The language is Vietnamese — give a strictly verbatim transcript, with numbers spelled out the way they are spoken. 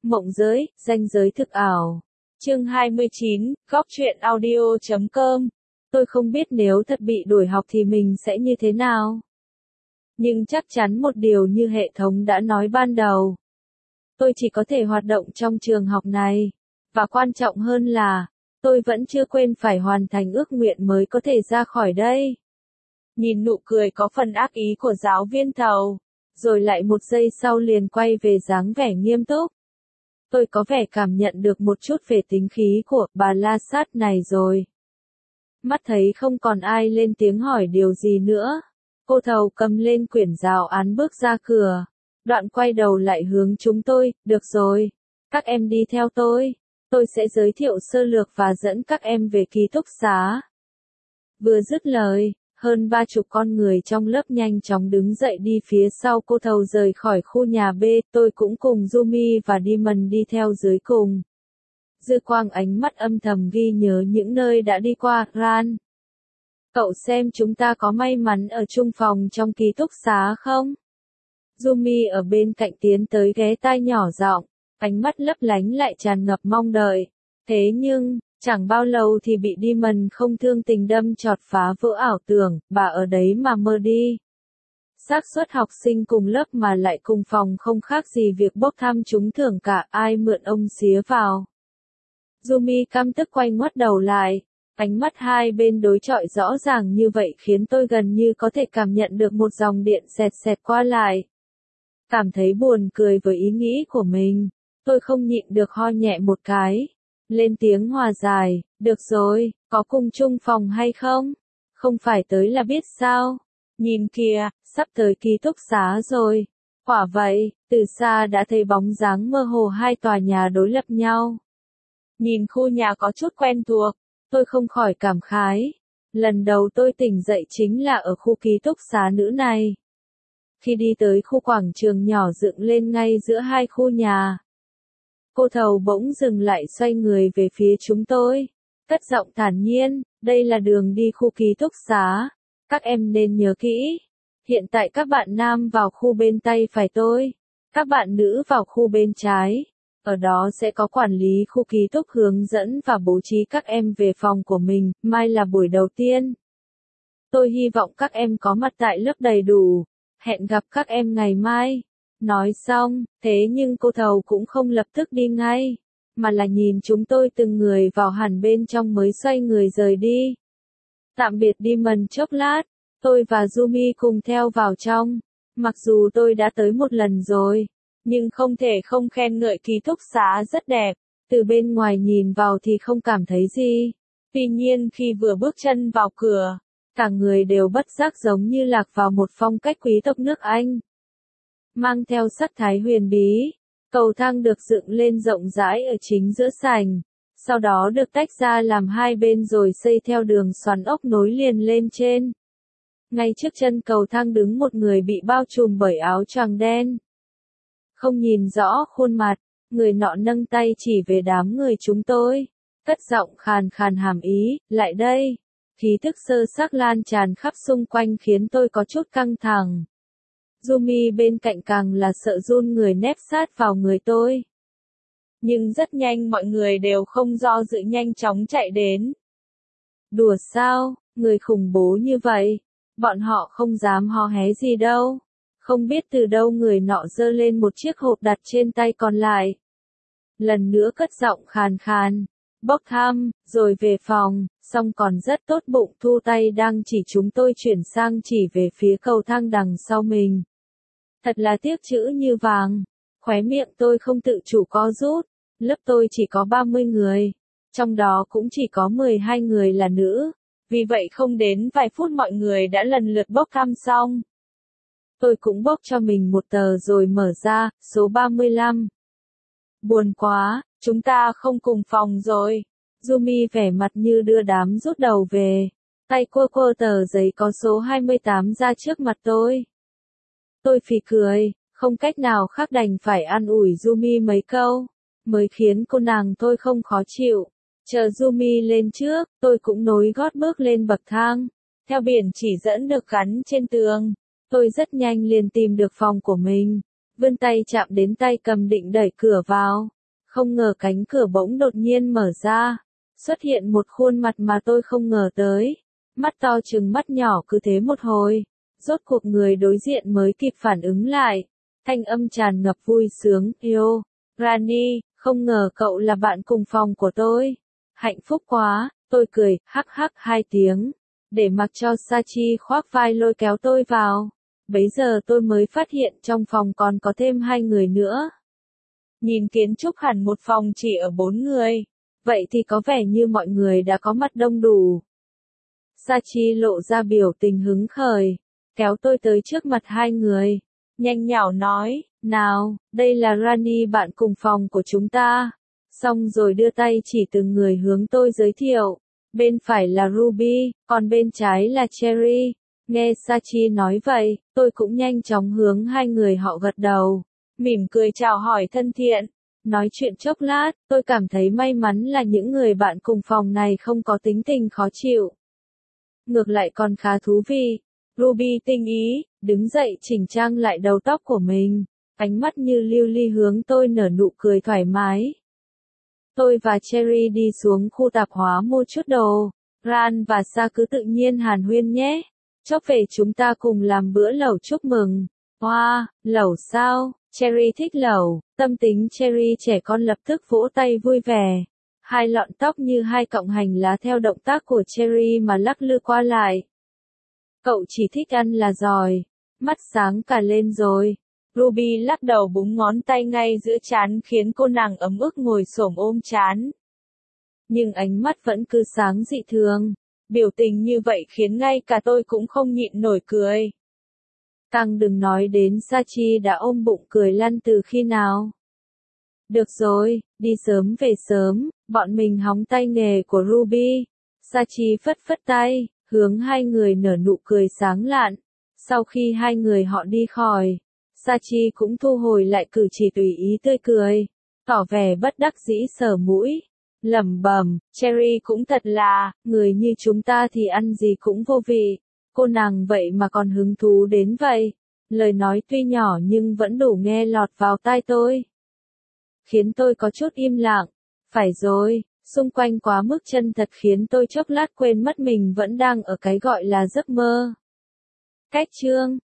Mộng giới, ranh giới thực ảo. Chương hai mươi chín, góc truyện audio chấm com. Tôi không biết nếu thật bị đuổi học thì mình sẽ như thế nào. Nhưng chắc chắn một điều như hệ thống đã nói ban đầu. Tôi chỉ có thể hoạt động trong trường học này. Và quan trọng hơn là, tôi vẫn chưa quên phải hoàn thành ước nguyện mới có thể ra khỏi đây. Nhìn nụ cười có phần ác ý của giáo viên Thầu, rồi lại một giây sau liền quay về dáng vẻ nghiêm túc. Tôi có vẻ cảm nhận được một chút về tính khí của bà La Sát này rồi. Mắt thấy không còn ai lên tiếng hỏi điều gì nữa. Cô Thầu cầm lên quyển giáo án bước ra cửa. Đoạn quay đầu lại hướng chúng tôi, được rồi. Các em đi theo tôi. Tôi sẽ giới thiệu sơ lược và dẫn các em về ký túc xá. Vừa dứt lời, hơn ba chục con người trong lớp nhanh chóng đứng dậy đi phía sau cô Thầu rời khỏi khu nhà B, tôi cũng cùng Yumi và Demon đi theo dưới cùng. Dư quang ánh mắt âm thầm ghi nhớ những nơi đã đi qua, Ran. Cậu xem chúng ta có may mắn ở chung phòng trong ký túc xá không? Yumi ở bên cạnh tiến tới ghé tai nhỏ giọng, ánh mắt lấp lánh lại tràn ngập mong đợi. Thế nhưng, chẳng bao lâu thì bị Demon không thương tình đâm chọt phá vỡ ảo tưởng, bà ở đấy mà mơ đi. Xác suất học sinh cùng lớp mà lại cùng phòng không khác gì việc bốc thăm trúng thưởng cả, ai mượn ông xía vào. Yumi căm tức quay ngoắt đầu lại, ánh mắt hai bên đối chọi rõ ràng như vậy khiến tôi gần như có thể cảm nhận được một dòng điện xẹt xẹt qua lại. Cảm thấy buồn cười với ý nghĩ của mình, tôi không nhịn được ho nhẹ một cái. Lên tiếng hòa giải, được rồi, có cùng chung phòng hay không? Không phải tới là biết sao? Nhìn kìa, sắp tới ký túc xá rồi. Quả vậy, từ xa đã thấy bóng dáng mơ hồ hai tòa nhà đối lập nhau. Nhìn khu nhà có chút quen thuộc, tôi không khỏi cảm khái. Lần đầu tôi tỉnh dậy chính là ở khu ký túc xá nữ này. Khi đi tới khu quảng trường nhỏ dựng lên ngay giữa hai khu nhà, cô Thầu bỗng dừng lại xoay người về phía chúng tôi. Cất giọng thản nhiên, đây là đường đi khu ký túc xá. Các em nên nhớ kỹ. Hiện tại các bạn nam vào khu bên tay phải tôi. Các bạn nữ vào khu bên trái. Ở đó sẽ có quản lý khu ký túc hướng dẫn và bố trí các em về phòng của mình. Mai là buổi đầu tiên. Tôi hy vọng các em có mặt tại lớp đầy đủ. Hẹn gặp các em ngày mai. Nói xong, thế nhưng cô Thầu cũng không lập tức đi ngay, mà là nhìn chúng tôi từng người vào hẳn bên trong mới xoay người rời đi. Tạm biệt Demon chốc lát, tôi và Yumi cùng theo vào trong. Mặc dù tôi đã tới một lần rồi, nhưng không thể không khen ngợi ký túc xá rất đẹp. Từ bên ngoài nhìn vào thì không cảm thấy gì. Tuy nhiên khi vừa bước chân vào cửa, cả người đều bất giác giống như lạc vào một phong cách quý tộc nước Anh. Mang theo sắc thái huyền bí, cầu thang được dựng lên rộng rãi ở chính giữa sảnh, sau đó được tách ra làm hai bên rồi xây theo đường xoắn ốc nối liền lên trên. Ngay trước chân cầu thang đứng một người bị bao trùm bởi áo choàng đen. Không nhìn rõ khuôn mặt, người nọ nâng tay chỉ về đám người chúng tôi, cất giọng khàn khàn hàm ý, lại đây. Khí thức sơ xác lan tràn khắp xung quanh khiến tôi có chút căng thẳng. Yumi bên cạnh càng là sợ run người nép sát vào người tôi. Nhưng rất nhanh mọi người đều không do dự nhanh chóng chạy đến. Đùa sao, người khủng bố như vậy, bọn họ không dám hò hé gì đâu. Không biết từ đâu người nọ giơ lên một chiếc hộp đặt trên tay còn lại. Lần nữa cất giọng khàn khàn, bốc thăm, rồi về phòng, xong còn rất tốt bụng thu tay đang chỉ chúng tôi chuyển sang chỉ về phía cầu thang đằng sau mình. Thật là tiếc chữ như vàng. Khóe miệng tôi không tự chủ co rút. Lớp tôi chỉ có ba mươi người. Trong đó cũng chỉ có mười hai người là nữ. Vì vậy không đến vài phút mọi người đã lần lượt bốc thăm xong. Tôi cũng bốc cho mình một tờ rồi mở ra, số ba mươi lăm. Buồn quá, chúng ta không cùng phòng rồi. Yumi vẻ mặt như đưa đám rút đầu về. Tay quơ quơ tờ giấy có số hai mươi tám ra trước mặt tôi. Tôi phì cười, không cách nào khác đành phải an ủi Yumi mấy câu, mới khiến cô nàng tôi không khó chịu. Chờ Yumi lên trước, tôi cũng nối gót bước lên bậc thang. Theo biển chỉ dẫn được gắn trên tường, tôi rất nhanh liền tìm được phòng của mình. Vươn tay chạm đến tay cầm định đẩy cửa vào, Không ngờ cánh cửa bỗng đột nhiên mở ra, xuất hiện một khuôn mặt mà tôi không ngờ tới. Mắt to trừng mắt nhỏ cứ thế một hồi, rốt cuộc người đối diện mới kịp phản ứng lại. Thanh âm tràn ngập vui sướng, yêu, Rani, không ngờ cậu là bạn cùng phòng của tôi. Hạnh phúc quá, tôi cười, hắc hắc hai tiếng, để mặc cho Sachi khoác vai lôi kéo tôi vào. Bấy giờ tôi mới phát hiện trong phòng còn có thêm hai người nữa. Nhìn kiến trúc hẳn một phòng chỉ ở bốn người, vậy thì có vẻ như mọi người đã có mặt đông đủ. Sachi lộ ra biểu tình hứng khởi, kéo tôi tới trước mặt hai người, nhanh nhảu nói, nào, đây là Rani bạn cùng phòng của chúng ta. Xong rồi đưa tay chỉ từng người hướng tôi giới thiệu, bên phải là Ruby, còn bên trái là Cherry. Nghe Sachi nói vậy, tôi cũng nhanh chóng hướng hai người họ gật đầu, mỉm cười chào hỏi thân thiện. Nói chuyện chốc lát, tôi cảm thấy may mắn là những người bạn cùng phòng này không có tính tình khó chịu. Ngược lại còn khá thú vị. Ruby tinh ý, đứng dậy chỉnh trang lại đầu tóc của mình, ánh mắt như lưu ly hướng tôi nở nụ cười thoải mái. Tôi và Cherry đi xuống khu tạp hóa mua chút đồ, Ran và Sa cứ tự nhiên hàn huyên nhé. Chốc về chúng ta cùng làm bữa lẩu chúc mừng. Wow, lẩu sao? Cherry thích lẩu, tâm tính Cherry trẻ con lập tức vỗ tay vui vẻ. Hai lọn tóc như hai cọng hành lá theo động tác của Cherry mà lắc lư qua lại. Cậu chỉ thích ăn là giỏi, mắt sáng cả lên rồi. Ruby lắc đầu búng ngón tay ngay giữa trán khiến cô nàng ấm ức ngồi xổm ôm trán. Nhưng ánh mắt vẫn cứ sáng dị thường, biểu tình như vậy khiến ngay cả tôi cũng không nhịn nổi cười. Càng đừng nói đến Sachi đã ôm bụng cười lăn từ khi nào. Được rồi, đi sớm về sớm, bọn mình hóng tay nghề của Ruby. Sachi phất phất tay, hướng hai người nở nụ cười sáng lạn. Sau khi hai người họ đi khỏi, Sachi cũng thu hồi lại cử chỉ tùy ý tươi cười, tỏ vẻ bất đắc dĩ sờ mũi, lẩm bẩm, Cherry cũng thật là, người như chúng ta thì ăn gì cũng vô vị, cô nàng vậy mà còn hứng thú đến vậy. Lời nói tuy nhỏ nhưng vẫn đủ nghe lọt vào tai tôi, khiến tôi có chút im lặng. Phải rồi, xung quanh quá mức chân thật khiến tôi chốc lát quên mất mình vẫn đang ở cái gọi là giấc mơ. Cách chương